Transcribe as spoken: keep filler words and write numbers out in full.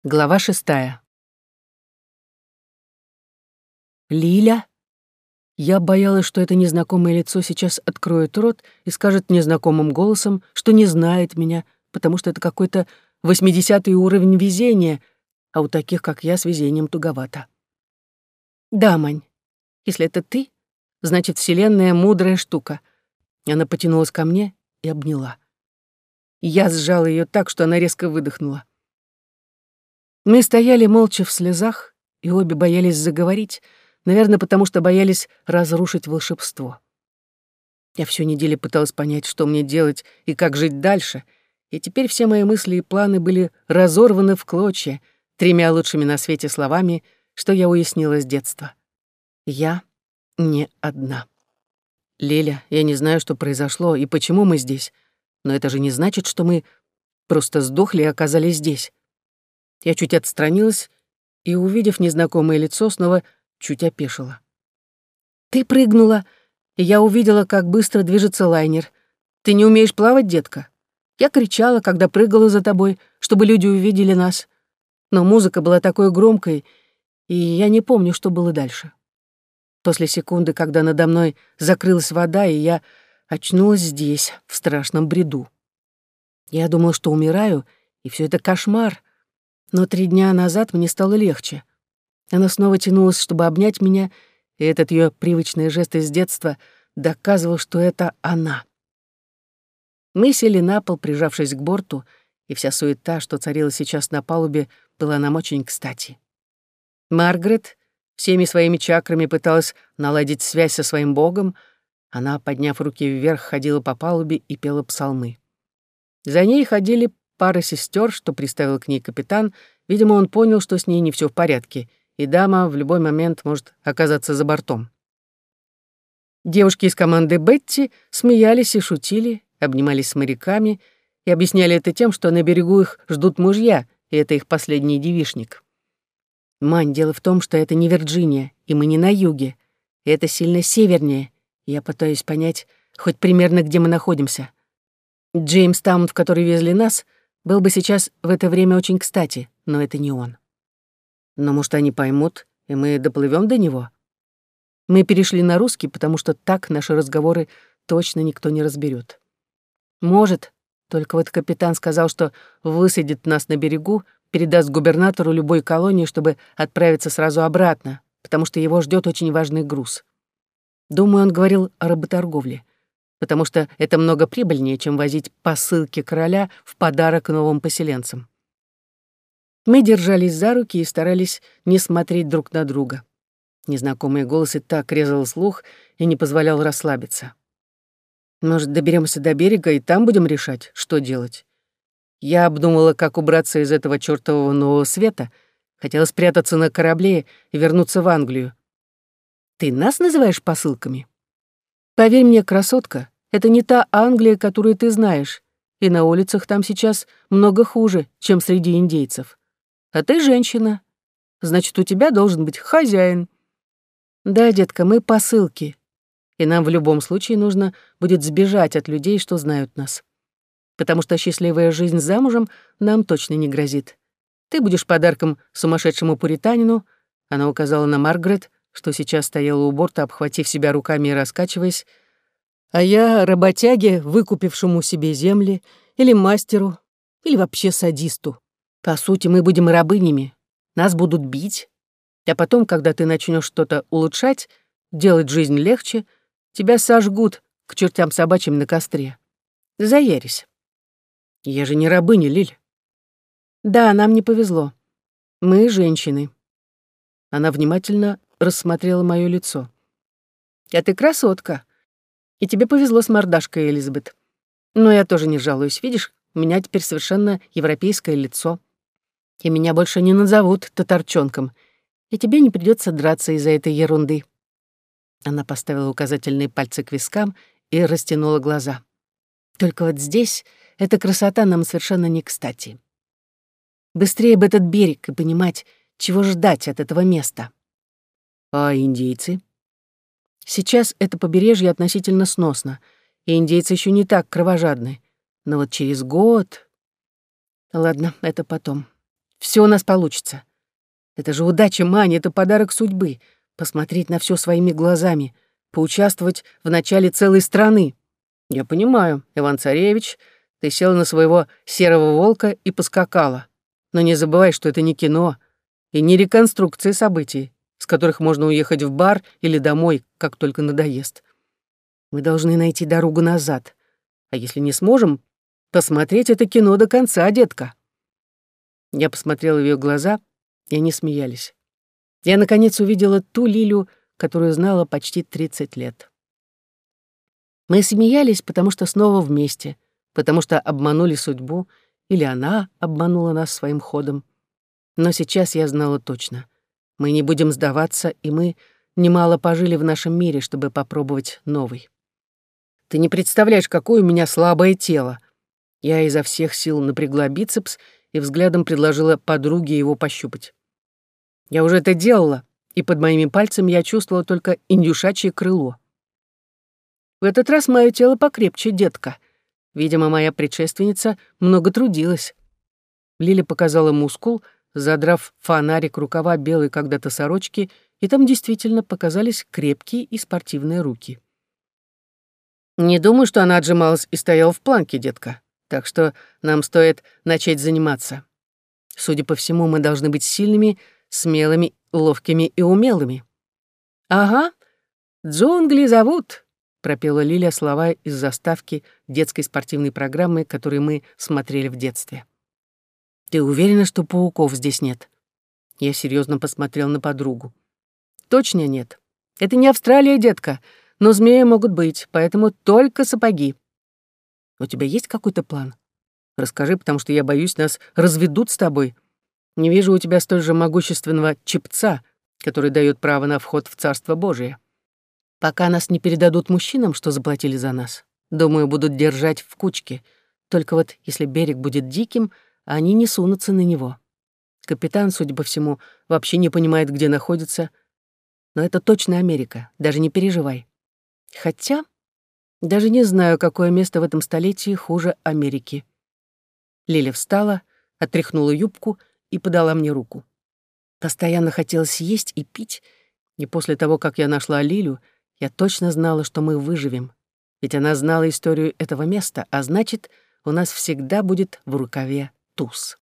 Глава шестая. Лиля? Я боялась, что это незнакомое лицо сейчас откроет рот и скажет незнакомым голосом, что не знает меня, потому что это какой-то восьмидесятый уровень везения, а у таких, как я, с везением туговато. Да, Мань, если это ты, значит, Вселенная — мудрая штука. Она потянулась ко мне и обняла. Я сжала ее так, что она резко выдохнула. Мы стояли молча в слезах, и обе боялись заговорить, наверное, потому что боялись разрушить волшебство. Я всю неделю пыталась понять, что мне делать и как жить дальше, и теперь все мои мысли и планы были разорваны в клочья тремя лучшими на свете словами, что я уяснила с детства. Я не одна. Лиля, я не знаю, что произошло и почему мы здесь, но это же не значит, что мы просто сдохли и оказались здесь. Я чуть отстранилась и, увидев незнакомое лицо, снова чуть опешила. «Ты прыгнула, и я увидела, как быстро движется лайнер. Ты не умеешь плавать, детка?» Я кричала, когда прыгала за тобой, чтобы люди увидели нас. Но музыка была такой громкой, и я не помню, что было дальше. После секунды, когда надо мной закрылась вода, и я очнулась здесь, в страшном бреду. Я думала, что умираю, и все это кошмар. Но три дня назад мне стало легче. Она снова тянулась, чтобы обнять меня, и этот ее привычный жест из детства доказывал, что это она. Мы сели на пол, прижавшись к борту, и вся суета, что царила сейчас на палубе, была нам очень кстати. Маргарет всеми своими чакрами пыталась наладить связь со своим богом. Она, подняв руки вверх, ходила по палубе и пела псалмы. За ней ходили пара сестер, что приставил к ней капитан. Видимо, он понял, что с ней не все в порядке, и дама в любой момент может оказаться за бортом. Девушки из команды Бетти смеялись и шутили, обнимались с моряками и объясняли это тем, что на берегу их ждут мужья, и это их последний девичник. Мань, дело в том, что это не Вирджиния, и мы не на юге, и это сильно севернее, и я пытаюсь понять хоть примерно, где мы находимся. Джеймстаун, в который везли нас, был бы сейчас в это время очень кстати, но это не он. Но, может, они поймут, и мы доплывем до него? Мы перешли на русский, потому что так наши разговоры точно никто не разберет. Может, только вот капитан сказал, что высадит нас на берегу, передаст губернатору любой колонии, чтобы отправиться сразу обратно, потому что его ждет очень важный груз. Думаю, он говорил о работорговле, потому что это много прибыльнее, чем возить посылки короля в подарок новым поселенцам. Мы держались за руки и старались не смотреть друг на друга. Незнакомый голос и так резал слух и не позволял расслабиться. Может, доберемся до берега и там будем решать, что делать? Я обдумала, как убраться из этого чёртового нового света, хотела спрятаться на корабле и вернуться в Англию. Ты нас называешь посылками? Поверь мне, красотка, это не та Англия, которую ты знаешь, и на улицах там сейчас много хуже, чем среди индейцев. А ты женщина, значит, у тебя должен быть хозяин. Да, детка, мы посылки, и нам в любом случае нужно будет сбежать от людей, что знают нас. Потому что счастливая жизнь замужем нам точно не грозит. Ты будешь подарком сумасшедшему пуританину, она указала на Маргарет, что сейчас стояла у борта, обхватив себя руками и раскачиваясь, а я работяге, выкупившему себе земли, или мастеру, или вообще садисту. По сути, мы будем рабынями, нас будут бить, а потом, когда ты начнешь что-то улучшать, делать жизнь легче, тебя сожгут к чертям собачьим на костре. Заерись. Я же не рабыня, Лиль. Да, нам не повезло. Мы женщины. Она внимательно рассмотрела моё лицо. А ты красотка. И тебе повезло с мордашкой, Элизабет. Но я тоже не жалуюсь. Видишь, у меня теперь совершенно европейское лицо. И меня больше не назовут татарчонком. И тебе не придётся драться из-за этой ерунды. Она поставила указательные пальцы к вискам и растянула глаза. Только вот здесь эта красота нам совершенно не кстати. Быстрее бы этот берег и понимать, чего ждать от этого места. А индейцы? Сейчас это побережье относительно сносно, и индейцы еще не так кровожадны. Но вот через год... Ладно, это потом. Все у нас получится. Это же удача, Маня, это подарок судьбы. Посмотреть на все своими глазами, поучаствовать в начале целой страны. Я понимаю, Иван-Царевич, ты села на своего серого волка и поскакала. Но не забывай, что это не кино и не реконструкция событий, с которых можно уехать в бар или домой, как только надоест. Мы должны найти дорогу назад. А если не сможем, посмотреть это кино до конца, детка. Я посмотрела в ее глаза, и они смеялись. Я, наконец, увидела ту Лилю, которую знала почти тридцать лет. Мы смеялись, потому что снова вместе, потому что обманули судьбу, или она обманула нас своим ходом. Но сейчас я знала точно. Мы не будем сдаваться, и мы немало пожили в нашем мире, чтобы попробовать новый. Ты не представляешь, какое у меня слабое тело. Я изо всех сил напрягла бицепс и взглядом предложила подруге его пощупать. Я уже это делала, и под моими пальцами я чувствовала только индюшачье крыло. В этот раз мое тело покрепче, детка. Видимо, моя предшественница много трудилась. Лиля показала мускул, задрав фонарик рукава белой когда-то сорочки, и там действительно показались крепкие и спортивные руки. Не думаю, что она отжималась и стояла в планке, детка, так что нам стоит начать заниматься. Судя по всему, мы должны быть сильными, смелыми, ловкими и умелыми. «Ага, джунгли зовут», — пропела Лиля слова из заставки детской спортивной программы, которую мы смотрели в детстве. «Ты уверена, что пауков здесь нет?» Я серьезно посмотрел на подругу. «Точно нет. Это не Австралия, детка, но змеи могут быть, поэтому только сапоги. У тебя есть какой-то план? Расскажи, потому что я боюсь, нас разведут с тобой. Не вижу у тебя столь же могущественного чепца, который дает право на вход в Царство Божие. Пока нас не передадут мужчинам, что заплатили за нас, думаю, будут держать в кучке. Только вот если берег будет диким, они не сунутся на него. Капитан, судя по всему, вообще не понимает, где находится. Но это точно Америка, даже не переживай. Хотя даже не знаю, какое место в этом столетии хуже Америки. Лиля встала, отряхнула юбку и подала мне руку. Постоянно хотелось есть и пить, и после того, как я нашла Лилю, я точно знала, что мы выживем. Ведь она знала историю этого места, а значит, у нас всегда будет в рукаве туз.